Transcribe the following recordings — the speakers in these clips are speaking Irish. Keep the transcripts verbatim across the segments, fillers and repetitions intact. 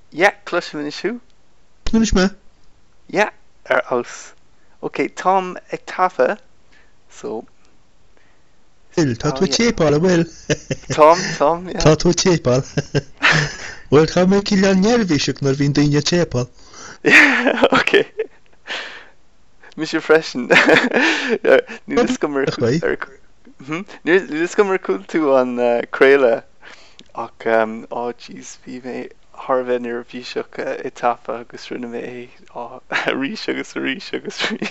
Ja, cloise min is hu. Knúis me? Ja, ar aus. Ok, Tom ag tafa, so... Will, tá Oh, tú yeah. tépal a bhfuil. Tom, Tom, Tá yeah. tú tépal. Bhfuil tá mé cileán nearmhíiseach nar bhín daoine tépal. Ok. Mister Freshen. Nu is gommer Nu is gommer cool tú an Craile ach um oh jeez bhí mé Harvin ar bhí seach i tapa agus rinne mé é rí agus rí agus rí.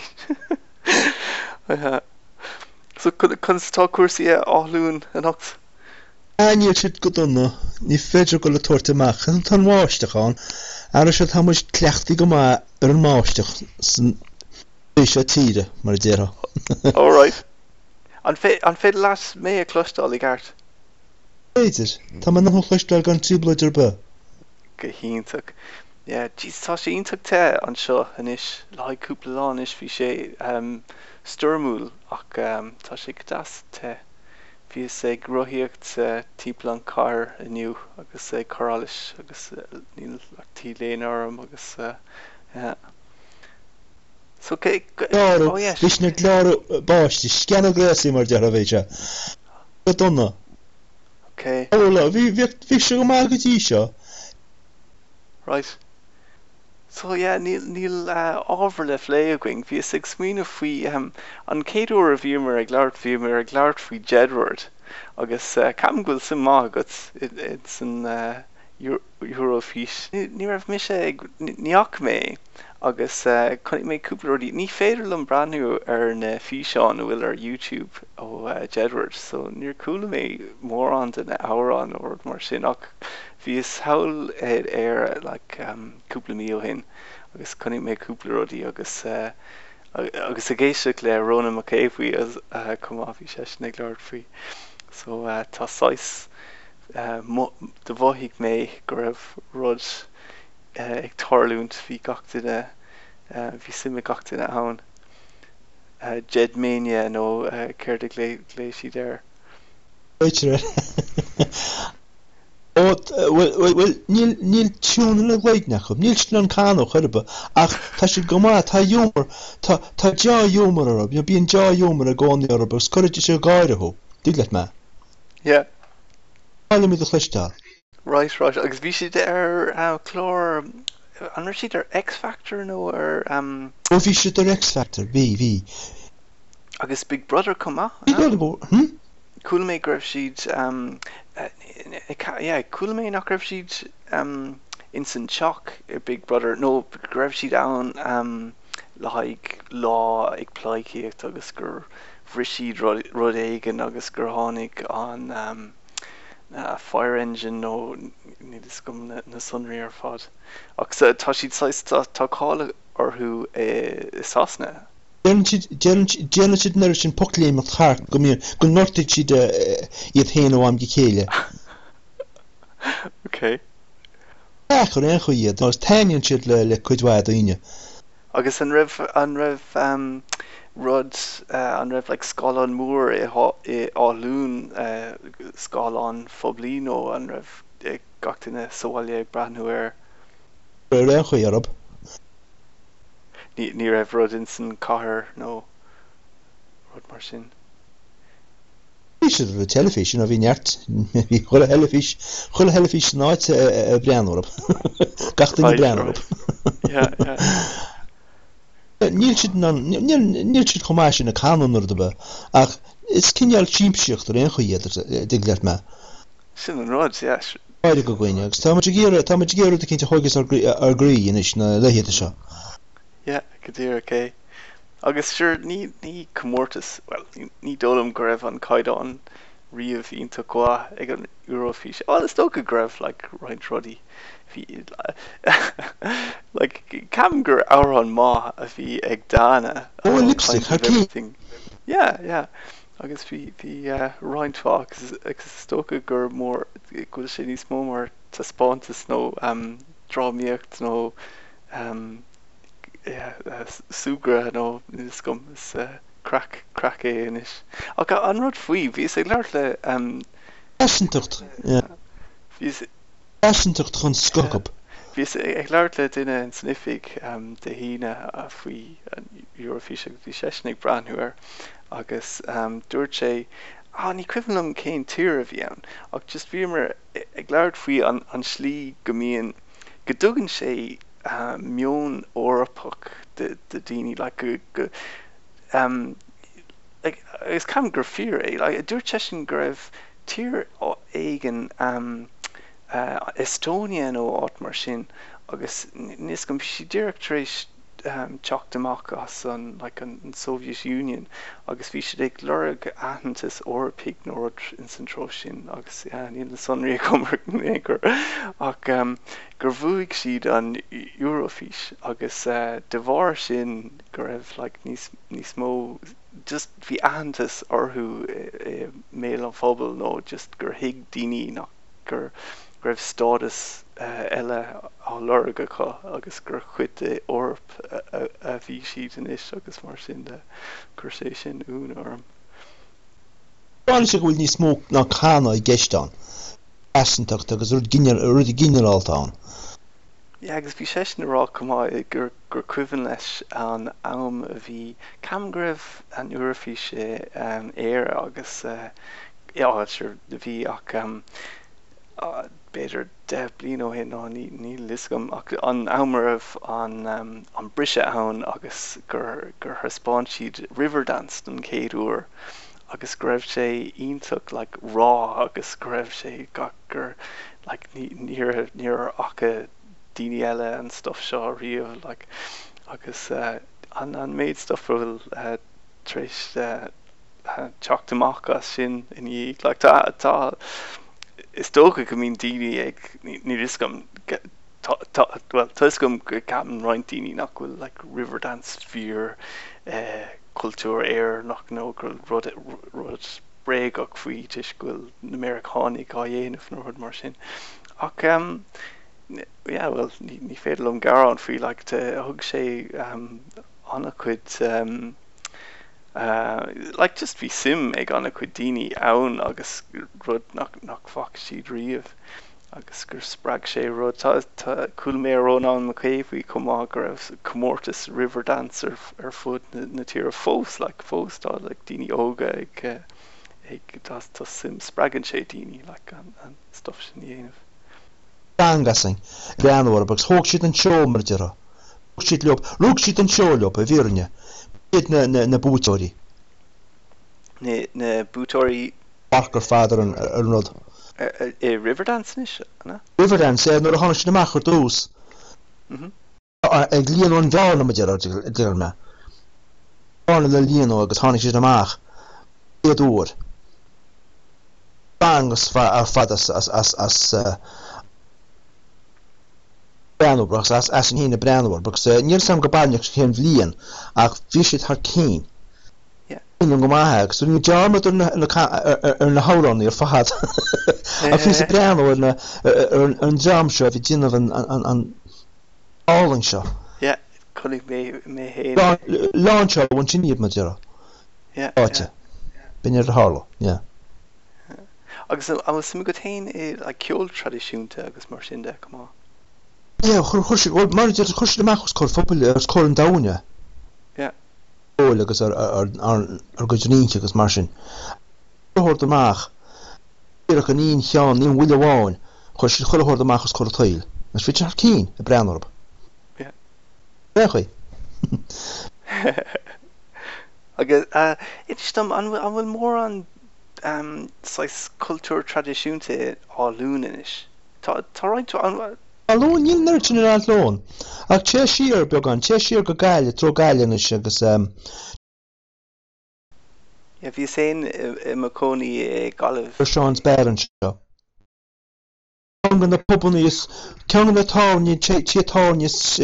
So chun tá cuasaí áhlún an ocht. Aníl siad go donna, ní féidir go le tuairte amach, an tá máisteachán, ar se tá muid cleachtaí go má ar an máisteach san éisio tíre mar déra. All right. An fé an fé las mé a clostal i gart. Féidir, tá man nach chluistal gan tíbleidir be. Go híntaach. Yeah, jeez, tá sé iontaach te an seo inis le cúpla lán is bhí sé um, stúrmúil ach um, tá sé go das te. Bhí sé grothíocht uh, típla an car iniu agus é chorális agus uh, níl tí léon orm agus uh, yeah. So okay, Claro, oh yes. Vís na claro báistí, sceanna gréasí mar deara bhéide. Go donna. Okay. Óla, bhí bhí se go má go tí seo. Right. So yeah, níl níl uh, ábhar le phléaging bhí sig smaoine faoi um, an céadú a bhí mar ag leart bhí mar ag leart faoi Jedward agus uh, cam ghfuil sim má agat it's an uh, Eurofís. Ní raibh mi sé ag níach mé agus uh, chunig mé cúpla rudaí ní féidir lem brandú ar na físeán bhfuil ar YouTube ó uh, Jedward so níor coolla mé mór an den árán ó mar sin ach bhí is hail ar like um, cúpla mío hin agus chunig mé cúpla rudaí agus uh, agus a géisteach le Rona McCabe as uh, cumá bhí sé sin ag leart faoi so uh, tá sais uh, de bmhaigh mé go raibh rud uh, ag tarlúnt bhí gachtaine uh, bhí simime gachtaine ann uh, Jedmania nó uh, céir de gléisi déir. Féidir. Well, níl tiún le ghaidneach chum, níl sin an cáno churba, ach tá si go má tá dúmar, tá deá dúmar arab, jo bíon deá dúmar a gáinní arab, agus chuirte sé gáire ho, díglet me? Yeah. Hála mi do chluistal. Right, right, agus bhí siad ar uh, chlór, an siad ar X-Factor nó ar... Um, ó bhí siad ar X-Factor, bhí, bhí. Agus Big Brother cumá? Bhí gála bó, hm? Cúla mé greibh siad... Um, uh, yeah, cúla mé nach greibh siad um, instant shock ar Big Brother. No, greibh siad ann um, like lá ag pláiciíocht agus gur bhrisíad rud éigean agus gur tháinig an um, uh, fire engine nó ní is gom na, na sunraí ar fad. Ach sa tá siad sais tá cála orthú i Sasna. Déann siad nuair sin pocléim at chart go mí go nortaigh siad iad héanú am go chéile. Okay. Ach, ar an chu iad, nás taineann siad le le cuidhhaid aine. Agus an raibh an raibh um, rud uh, an raibh like scálan mór i i áilún uh, scálan phoblí nó an raibh ag gachtaine sáile ag breathnú ar. Ar an chu arab. Ní ní raibh rud in san cathair nó rud mar sin. Bhí siad ar a telefísin a bhí neart, bhí chuil a helefís, chuil a helefís náid a brean arab. Gachtaine brean arab. Yeah, yeah. Níl siad níl siad chomá sin na cánan ar daba, ach is cinneal tímpseocht ar an chu iad digleart me. Sin an rud, yeah. Báide go gcuine, agus tá muid géire tá muid géire a cinnte chuigas ar grí inis na lehéide seo. Yeah, go dtír okay. Agus sure ní ní comórtas, well, ní, ní dólam go raibh an caiidán riamh ionta gá ag an Eurofís. Oh, is tóca go raibh like right ruddy. Like cam gur áran má a bhí ag dána. Oh, lipstick, hací. Yeah, yeah. Agus bhí bhí uh, roiintá agus agus tóca gur mór gúil sé níos mó mar tá spántas nó um, drámíocht nó um, yeah, uh, súgra nó is gom is uh, crack crack é inis. Ach an rud faoi bhí sé leir le um Eisintcht. Ja. Bhí Eisintcht chun scocab. Bhís ag leir le duine an snifig um, de híine a faoi an Eurofish agus bhí seisnig breanúir agus um, dúirt sé á ní cuimhnam cén tír a bhí ann ach just bhí mar ag leir faoi an, an slí go mbíonn go dtugann sé uh, mion órappach de, de daoine like, go, go, um, like, agus cam gur fear é like, dúirt sé sin go raibh tír éigen um, uh, Estonia nó áit mar sin agus níos gom si directrééis um, teacht amach as an, like, an, an Soviet Union agus bhí si ag lurg ahantas orpig nó in san tro sin agus yeah, níl na sonraí cumar gur ach um, gur bhuaigh siad an Eurofish agus uh, de bhar sin gur raibh like, níos, níos mó just bhí ahantas orthú e, e, méil an phobal nó just gur hiig daoine nach gur raibh stádas uh, eile á lurg acu agus gur chuid é orp a, a, a bhí siad inis agus mar sin de gur sé sin ún orm. Báil sé go bhfuil níos mó ná cána i gceistán easantacht agus rud ginearáltáin. Yeah, agus bhí sé sin rá cumá gur gur cuimhin leis an am a bhí cam go raibh an Eurofish um, éir agus uh, yeah, sure, bhí ach um, uh, beidir de blian ó hin ná ní, ní liscom ach an ammarh an, um, an brise ann agus gur gur thuspáin siad Riverdance don céad uair agus go raibh sé ionntach like, rá agus go raibh sé gach gur like, níor níor acha daoine eile an stuff seo riamh like, agus uh, an, an méid stuff bhfuil uh, tréis uh, uh, teacht amach as sin in dhéag like, tá tá is tócha go mín daoine ag ní riscom well tuiscom go ceapan roiint daoine nach bhfuil like, Riverdance fear uh, cultúr éir nach nó gur rud rud brégach faoi tuis goil na Americanánig á dhéanamh nó rud mar sin ach um, yeah, well ní, ní féidir lom garán faoi like, te thug sé um, anna chuid um, Uh, like just bhí sim ag anna chuid daoine ann agus rud nach, nach fach siad riamh agus gur spreag sé rud tá, tá cool mé rón an macéhí cumá gur raibh Comórtas Riverdance ar, ar fud na, na tíar fós like, fós tá like, daoine óga ag, ag tá, tá sim spreagann sé daoine like, an, an stuff sin dhéanamh. Dangasing, breanúir agus thóg siad an seo mar deara. Thóg siad leop, rúg siad an seo leop a bhíorne. Na, na, na bútóirí. Na, na bútóirí... Barcar fádar an, an rud. I Riverdance nis, na? Riverdance, é, nuair a tháinig sin amach ar dús. Mhm. Ag líon an bheána ma dear dear me. Bheána le líon agus tháinig sin amach. Iad úr. Bangus ar fad as as as as uh, Breanúbrach as as an hína breanúir, because uh, níor sam go bailneach chéim bhliain ach bhí siad thar cín. Yeah. Inú go maithe, so ní dearmad ar na ar na hárán ar fahad. A bhí sa breanúir na ar an dearm seo bhí dinamh an an áling seo. Yeah, chunig mé mé héin. Lán seo bhain sin níomh ma deara. Yeah. Áite. Bin ar hála, yeah. Agus am sim go tain é like ceol tradiisiúnta agus mar sin de cumá. Yeah, chur chuir well mar dear chuir amachchas chur fphobal ar cóir an damhne. Yeah. Ó agus ar ar ar ar go dníinte agus mar sin. Chuir amach. Iarach an íon cheann níon bhuiile bháin chuir si chuir amachchas chur tail. Nas fit ar cín a breanúr. Yeah. Bechai. Agus uh itistam an an bhfuil mór an um sais cultúr tradiisiúnta á lúnanis. Tá tá roiint an Alón níl nirtin ar an lón. Ach té siar beag an, té siar go gaile, tro gailenis agus um Ja, bhí séin i Macónaí é galah. ar Seán's Beran seo. Ceangan na pobanna is ceangan na táne tí táne is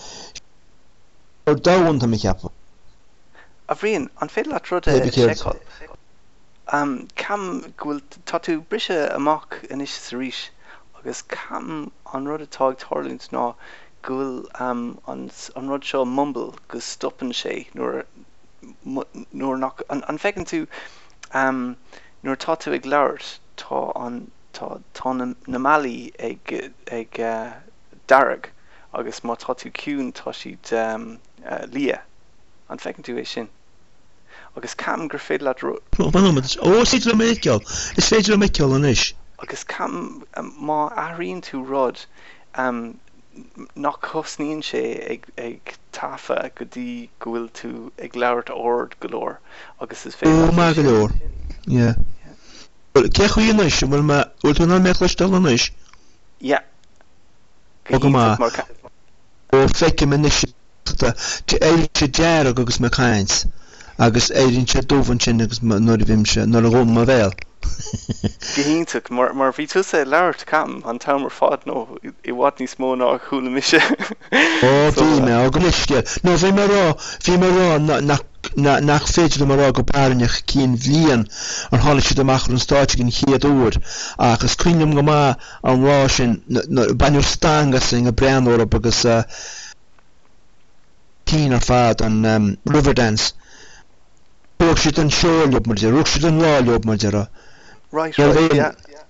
ar dahaint mi ceappa. A bhríon an féidir le rud a seáil. Um cam gúil tá tú brise amach inis sa rís agus cam an rud atá ag tarlúnt ná gúil um an an rud seo mumble go stoppan sé nuair nuair nach an an fecinn tú um nuair tá tú ag labhairt tá an tá tá na na malaí ag ag uh, darag agus má tá tú ciún tá siad um, uh, lia an fecinn tú é sin agus cam gur féidir leat ru ó sí le méceol is féidir le méceol an is agus cam um, má aíonn tú rud um, nach chosníonn sé ag, ag tafa go dtí go bhfuil tú ag labhairt ord golóir agus is féidir ó má golóir yeah ce chuí is bhfuil me bhfuil tú ná mechlaisteil an is yeah ó go má ó feice me is te éirí sé dear agus me cains agus éiríonn sé dómhan sin agus nuair a bhím sé nuair a ghom má bhéil Gehínteach mar mar bhí tú sé labhairt cam an tamar fád nó i bhhad níos mó ná chuúla mise ó bhí me á go lisce nó bhí mar rá bhí mar rá nach féidir mar rá go páirneach cín bhliain an hála siad amach an státe gin chiad úr agus cuiinem go má an rá sin banúr stangas in a breanúra agus tí ar fad an Riverdance ruach siad an seoleob mar dear ruach siad an láleob mar dear Right, right, yeah.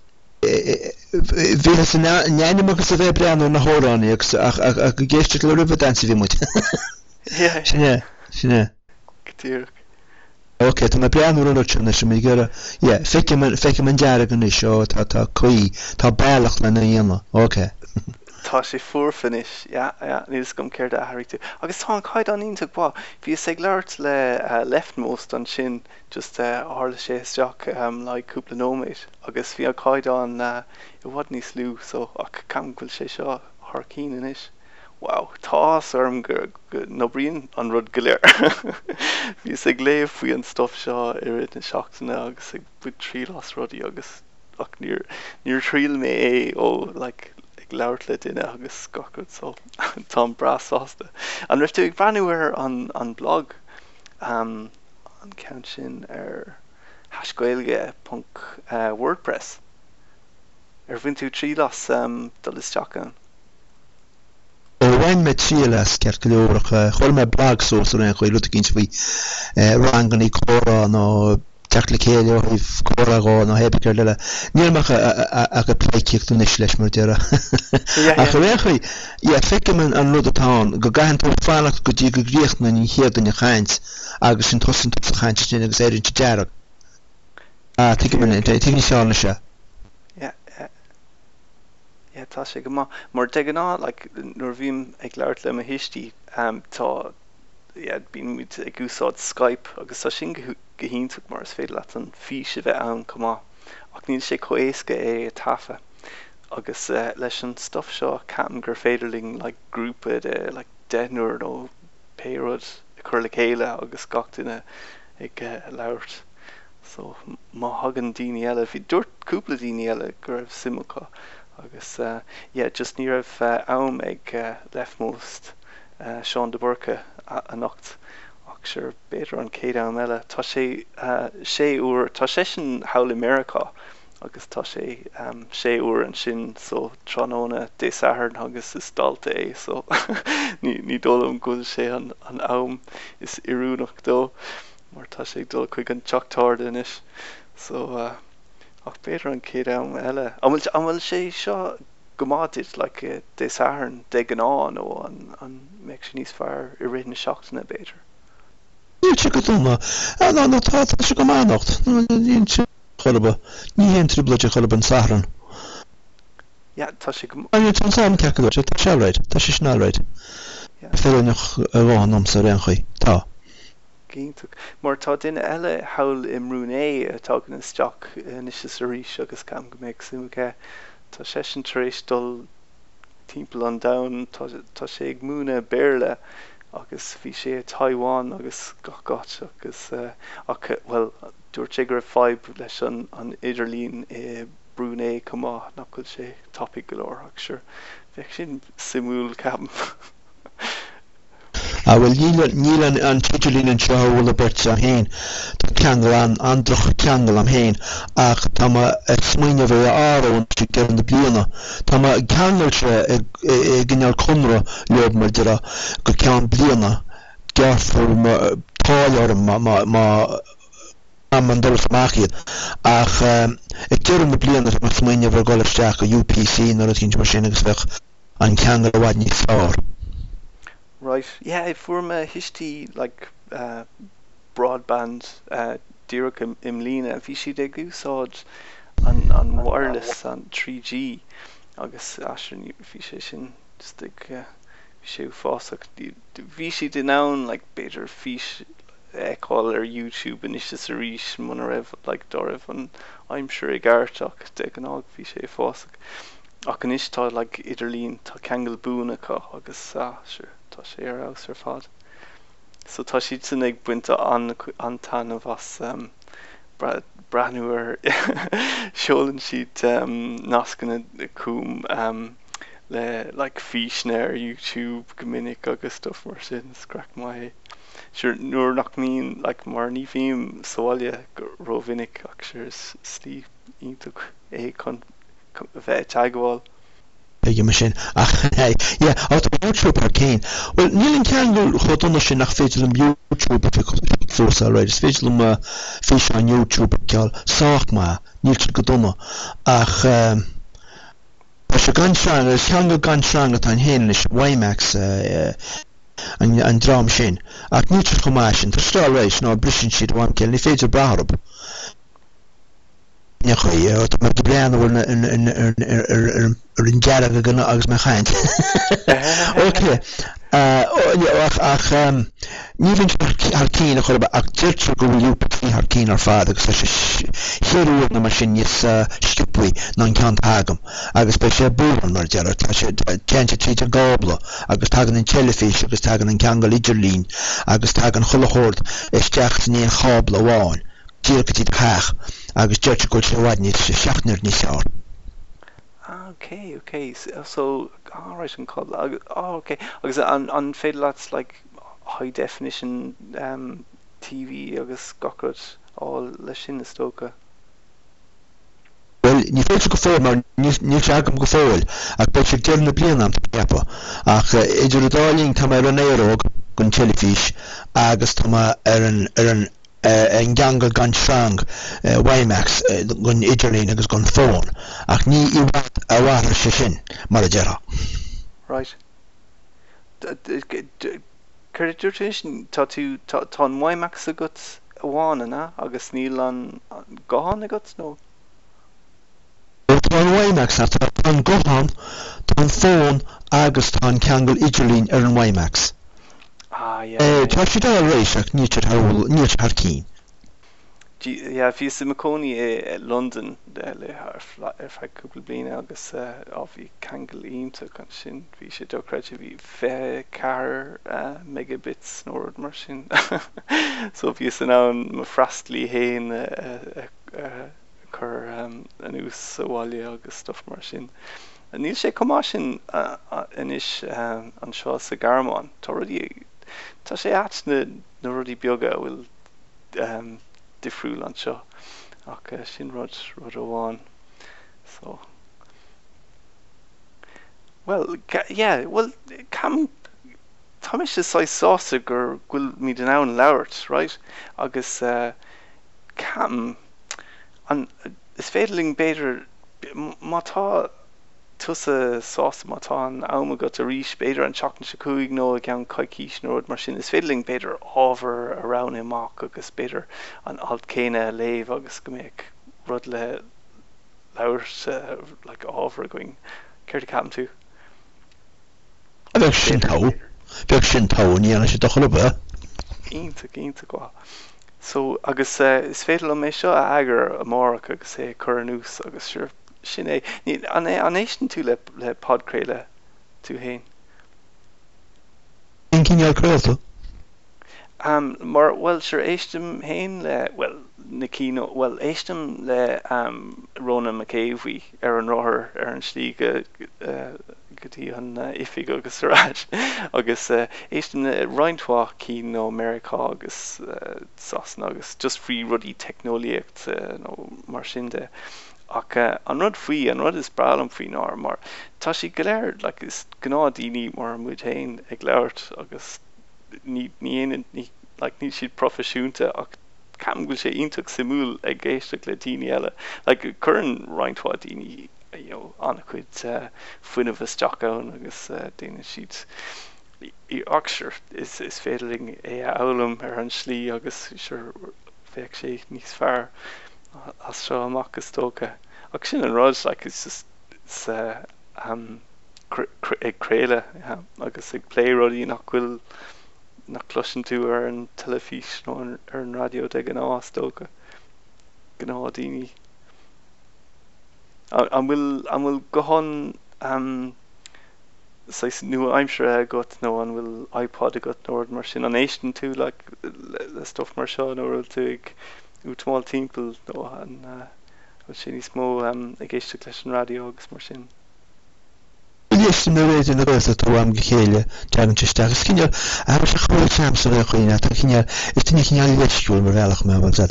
Bhí san neanam agus a bheith breanú na hóránaí agus a go géiste le Riverdance bhí muid sinné sinné Tír Ok, tá me breanú an rutse na sem mé gur feice man deara gan is seo tá tá chuí tá bailach le na dhéana ok Tá sé fuorfanis ja ja níos gom céir a haí tú agus tá an caiid an ionach bá bhí sé leirt le uh, leftmost an sin just uh, hála sé isteach um, le like, cúpla nóméid agus bhí an caiid an uh, i bhhad níos lú so ach cam ghfuil sé seo th cín inis wow tá orm gur nó bríonn an rud go léir bhí sé léamh faoi an stuff seo i rid na seachtainna agus ag bud trí las rudaí agus ach níor níor tríal mé é ó like ag labhairt le duine agus scocad so tá brasásta an rifte ag breanúir an an blog um, an count sin ar hascoilge punk uh, WordPress ar bhain tú trí las um, dul isteach an ó bhain me trí las ceart go leorach chuil me blog sós ar an chuil luta cinint faoi rangan í córa nó teach le chéile óh córa gá nó heb ceir leile níormach a go pléiciach tú is leis mar deara a chu réchaí i feice man an rud atáin go gahan tú fálacht go dtí go gríocht na ní chéad in chaint agus sin tosan tú sa chaint sin agus éironn dearach a tuice man tí ní seána se Ja tá sé go má mar de ná like nuair bhím ag labhairt le a histí um, tá yeah, bín muid ag úsáid Skype agus tá sin gohíntaach mar is féidir leat an físe bheith ann cumá ach níl sé choéisce é tafa agus uh, leis an stuff seo ceam gur féidirling like grúpa de like denúir nó péród a chur le chéile agus gach duine ag uh, labhairt so má hagan daoine eile bhí dúirt cúpla daoine eile gur raibh simachá agus uh, yeah, just ní raibh uh, am ag uh, leftmost uh, Sean de Burke a nacht ach sure beidir an céad am eile tá sé uh, sé úr tá sé sin hail America agus tá sé um, sé úr an sin so tróna dé sahar agus is dalta é so ní, ní dólam go sé an, an am is iúnach dó mar tá sé dul chuig an teachtáir inis so uh, ach beidir an céad am eile amhfuil sé seo gomáid like uh, dé saharn de ganán ó an an meid sin níos fearr i réit na seachtainna beidir. Níl si go dúma ná ná tá tá si go mánacht níl si chorba ní hen triblaide chorba an saharn. Ja tá si go An an sam ceú tá se ráid tá si sná ráid. Féidirnach a bháin am sa réan chuí tá. Gíntaach mar tá duine eile hail imrúné atá gan isteach is is a rís agus cam go méid simché tá sé sin taréis dul timppla an dain tá sé ag múna béirle agus bhí sé Taiwan agus gachgat agus uh, ach well dúirt sé gur fáib leis an an idirlín i Brúné cumá nach chuil sé topic golóir ach sure bheith sin simúil ceapan a bhfuil níl an an titulín an seo bhfuil a beirt a héin tá ceangal an androch ceangal am héin ach tá ma smaoine bheith áraún tí gean na bliana tá ma ceangal se ag gneall cumra leob mar dira go cean bliana gearfur táilear má má am an dul samachíad ach ag dearm na bliana mar smaoine bheith goilteach a U P C nar a tíint mar sin agus bheith an ceangal a bhaid ní fearr. Right. Yeah, if we're a history like uh, broadband uh, Dirk im, im Lina, bhí si de gúsáid an, an wireless an three G agus asrin bhí sé sin just ag uh, bhí sé fásach bhí si den nán like better fish eáil ar YouTube and is just a ríis man a raibh like do raibh an I'm sure ag airteach de an ág bhí sé fásach ach an istá like idirlín tá ceangal búna cá agus ah, sure, tá sé ar aus ar fad. So tá siad san ag buinte an an tanmh as um, bra, branuair seolann siad um, nascanna cúm um, le like físne ar YouTube gomininic agus stuff mar sin scrac mai. Sure nuair nach mín like mar ní bhíim sáile ro vinnic ach sure slí ítach é chun bheith teagháil. Ige mar sin ach yeah out of YouTube ar céin well níl an ceangal chodonna sin nach féidir an YouTube fórsa right is féidir um fish on YouTube ceall sách ma níl sin go donna ach um, tá sé gan seang is ceangal gan seang atá hen is WiMAX uh, an, an drám sin ach níl sin chomá sin tá stá rééis ná brisin siad bhain ceall ní féidir brathb. Ja, goeie, wat met de brein worden een een een een een jarige gana agus me chaint. Oké. Eh ach ach ehm nie vind haar kien nog hebben acteur go you put haar kien haar vader so hier na machine is stupui non kan hagam. Agus special boeren maar jar change to goblo agus tagen in jellyfish agus tagen in kangal iderlin agus tagen hullehord is jacht nie goblo waan. Dirk haag agus judge go se wad nit seachner ní seár. Okay, okay. So, so all right and call oh okay. Agus an an féidir lots like high definition um T V agus gocod all le sin is stoka. Well, ní féidir go fóil mar níl seagam go fóil ach beit sé dearna blian am pepa ach idir dálín tá ar an éróg gon telefish agus tá ar an ar an en gangal gan strang uh, WiMAX uh, gon idirlín agus gon phone ach ní I wat a war se sin mar a gera. Right. Curriculation tá tú tá WiMAX a gut aháin na agus níl an gohan a gut no. Tá WiMAX ar tá an gohan tá phone agus tá ceangal idirlín ar an WiMAX. Ah, yeah. Eh, tá si dá rééis ach níl har níl har cín. Ja, fi se Maconi e London de le har er fa couple blin agus á vi kangel ínta kan sin vi sé do kre vi fe car megabits nord mar sin so vi se ná ma frastli héin chur an ús sáile agus stuff mar sin. Níl sé komá sin in is an seo sa garmán tá rudí tá sé at na na rudí bioga bhfuil um, difriúil an seo ach uh, sin rud rud óháin so well ca- yeah well cam tá mis is sais sása gur gúil mí den ann labhart right agus uh, cam an is féidirling beidir má tá tusa sásta má tá an áma go a ríis beidir an teachn se cúig nó a gan caicís nóid mar sin is féidirling beidir ábhar arán amach agus beidir an alt céine léamh agus go mbeadh rud le labhart uh, like ábhar going céir capam tú A bheith sin tá bheith sin tá ní an sé do chulba ínta ínta gá so agus uh, is féidir mé seo a agar amach agus é chur an ús agus sure sin é ní an é an éistin tú le le podcréile tú héin in cinál creaalta um mar well sure éistim héin le well na cíno well éistim le um Rona McCavey ar an ráthir ar an slí go uh, gotí an uh, ifig agus ráid agus uh, éistim le roinntá cíno America agus uh, sasna agus just frí rudí technoliacht uh, no mar sin de ach uh, an rud faoi an rud is bralam faoi ná mar tá si go léir like is gná daoine mar muid hain ag leirt agus ní ní ní like ní siad profisiúnta ach cam bhfuil sé ionach simúl ag géisteach le daoine eile like churann roinntá daoine you know an chuid uh, fuin of stock on agus uh, déine siad I Oxford is is féidirling é álam ar an slí agus sure feic sé níos fearr as seo amach is tóca ach sin an ráid like it's just it's uh, um ag créile yeah, agus ag play rodí nach bhfuil nach cloisian tú ar an telefís nó ar an radio de gan á tóca gan á daoine an bhfuil an bhfuil go hon um so nu aimsre got no an will iPod got nord mar sin an éisten tú like le stuff mar seo nó tú ag útmáil timppel nó an sin is mó um, ag éiste leis an radio agus mar sin. Yes, no way in the rest of the one gehele, Jagan Chester, Skinner, I was a whole chance of a queen at a Kinner, it's in a Kinner Westjul, Morelach, man, was that.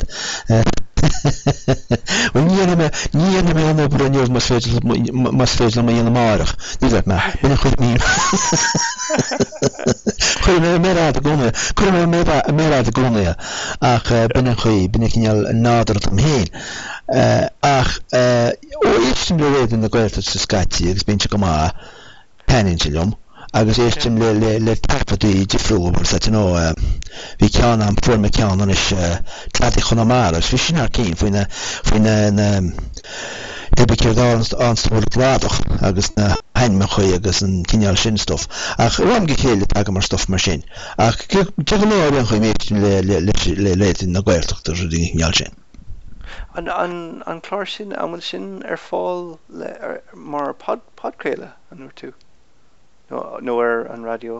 When you near the man of Brunel must face me in the Marach, these are my, when I could mean. Couldn't have made out the gunner, couldn't have made out the gunner, ach, Benechi, Benekinal, another from him. Ach, o eistim le réad in na Gaelta sa Scati agus bíonn go má penintilum agus eistim le le le tapadí difriúil sa tin ó bhí ceann an forma ceann an is tladí chun amara agus bhí sin ar cín faoine faoine na debi céird anstóir gládach agus na hainme chuí agus an cineál sin stuff ach ram go chéile tag mar stuff mar sin ach de go leir an chuí méid le le le le in na Gaeltacht ar dí cineál sin. An an an chlár sin amil sin ar fáil le ar mar pod podcréile an uair tú nó nó ar an radio.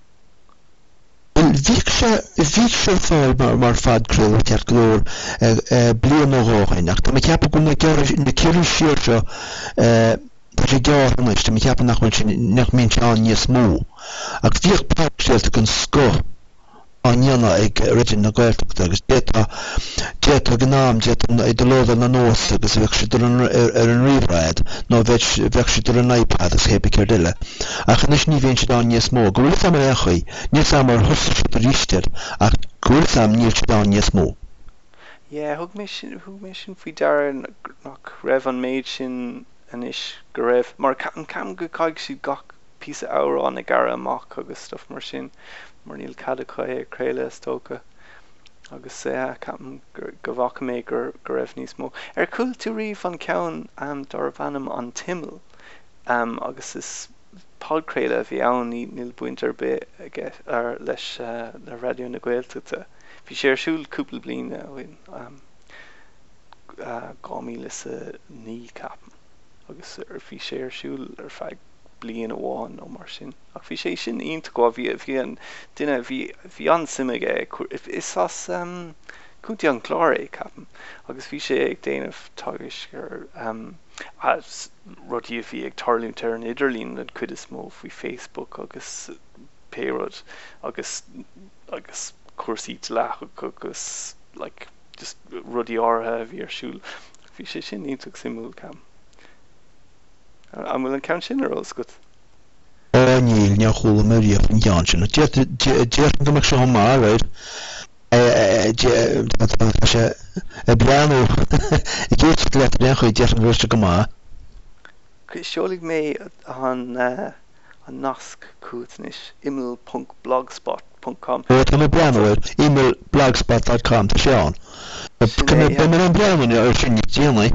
Bhíoh sé fáil mar mar fadcréile ceart glór bliain ó gáin ach tá ceappa go na ceireadh siar seo tá sé gearr is tá ceappa nach nach mín teán níos mó ach bhíoh podcréilte gon sco Anjana ag ridin na Gaeltacht agus déta déta gnám déta idolóda na nós agus bheith siad ar an ríomhráid nó bheith siad ar an iPad agus hépa céirdile ach nes ní bhíonn siad an níos mó go bhfuil sam ar echaí níos sam ar thusa siad ar rísteir ach go bhfuil sam níl siad an níos mó. Yeah, thug mé sin thug mé sin faoi deara nach raibh an méid sin anis go raibh mar an cam go caig siad gach píosa amhrán ag gara amach agus stuff mar sin mar níl cad chuir créile tóca agus é ceapan go bhacha mé gur go raibh níos mó ar cúil tú riomh an ceann am dar bhanam an timil um, agus is podcréile bhí ann níl buint ar be ar leis uh, le radio na Gaeltachta bhí sé ar siúil cúpla bliana bhain um, uh, gá míle sa ní ceapan agus ar bhí sé ar siúil ar feadh blian amháin ó mar sin ach bhí sé sin ionta go bhí bhí an duine bhí bhí an simige is as um, cúntaí an chlár é capan agus bhí sé ag déanamh táis gur um, as rudí a bhí ag tarlúnt ar an idirlín an cuid is mó faoi Facebook agus péród agus agus cuasaí leach agus like just rudí átha bhí ar siúil bhí sé sin ionta simú cam. Am bhfuil an ceann sin ar os gut? Níl ne chola maríoh an ceann sin. Déir go meach seo má raid sé breanú i ggéit le le chuid déir an bhiste go má. Seoligh mé an an nasc cútanis imel punt blogspot punt com. Tá mé breanúir email blogspot dot com tá seán. Go mé an breanú ar sin déanaí.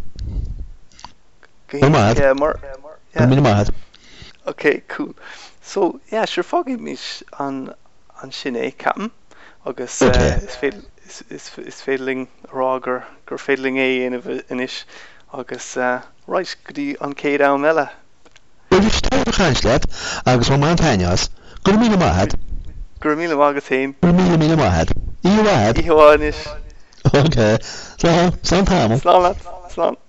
Mad. Yeah, more, yeah. I'm mad. Okay, cool. So, yeah, sure, foggy me on on Shine Captain. August okay. uh, is fail is is is failing Roger, gur failing a in inish. August uh, right, could he on K down Mella? Well, you start behind that. August one man tanyas. Gur me mad. Gur me August him. Gur me me mad. You mad? You anish. Okay. So, some time. Slam, slam.